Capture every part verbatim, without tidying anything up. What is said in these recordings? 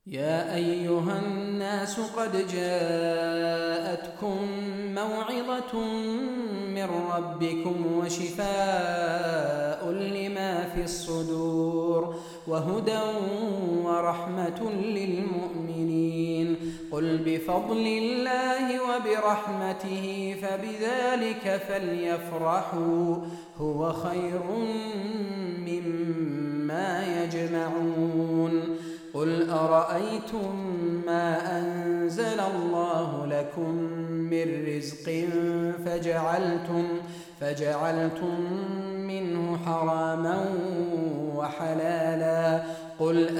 يا أيها الناس قد جاءتكم موعظة من ربكم وشفاء لما في الصدور وهدى ورحمة للمؤمنين. قل بفضل الله وبرحمته فبذلك فليفرحوا هو خير مما يجمعون. قل أرأيتم ما أنزل الله لكم من رزق فجعلتم, فجعلتم منه حراما وحلالا قل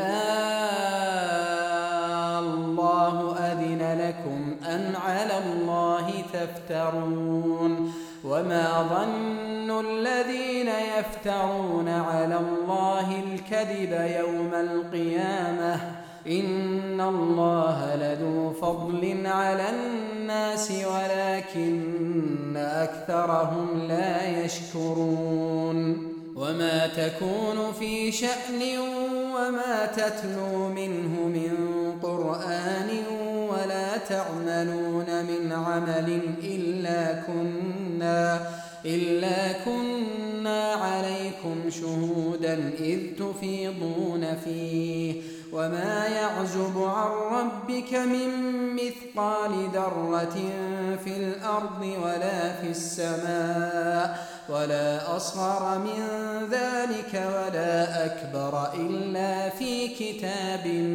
آه الله أذن لكم أن على الله تفترون. وما ظن الذين يفترون على الله الكذب يوم القيامة إن الله لذو فضل على الناس ولكن أكثرهم لا يشكرون. وما تكون في شأن وما تتلو منه من قرآن ولا تعملون من عمل إلا كنا, إلا كنا عليكم شهودا إذ تفيضون فيه. وما يعزب عن ربك من مثقال ذرة في الأرض ولا في السماء ولا أصغر من ذلك ولا أكبر إلا في كتاب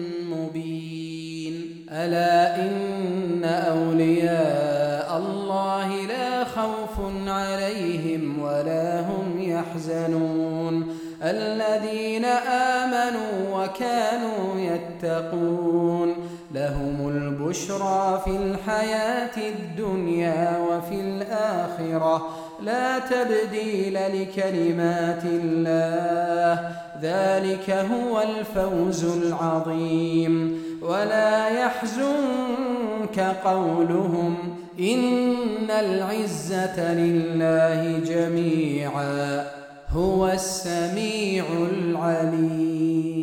مبين. ألا إن أولياء الله لا خوف عليهم ولا هم يحزنون الذين آمنوا وكانوا يتقون. لهم البشرى في الحياة الدنيا وفي الآخرة لا تبديل لكلمات الله ذلك هو الفوز العظيم. ولا يحزنك قولهم إن العزة لله جميعا هو السميع العليم.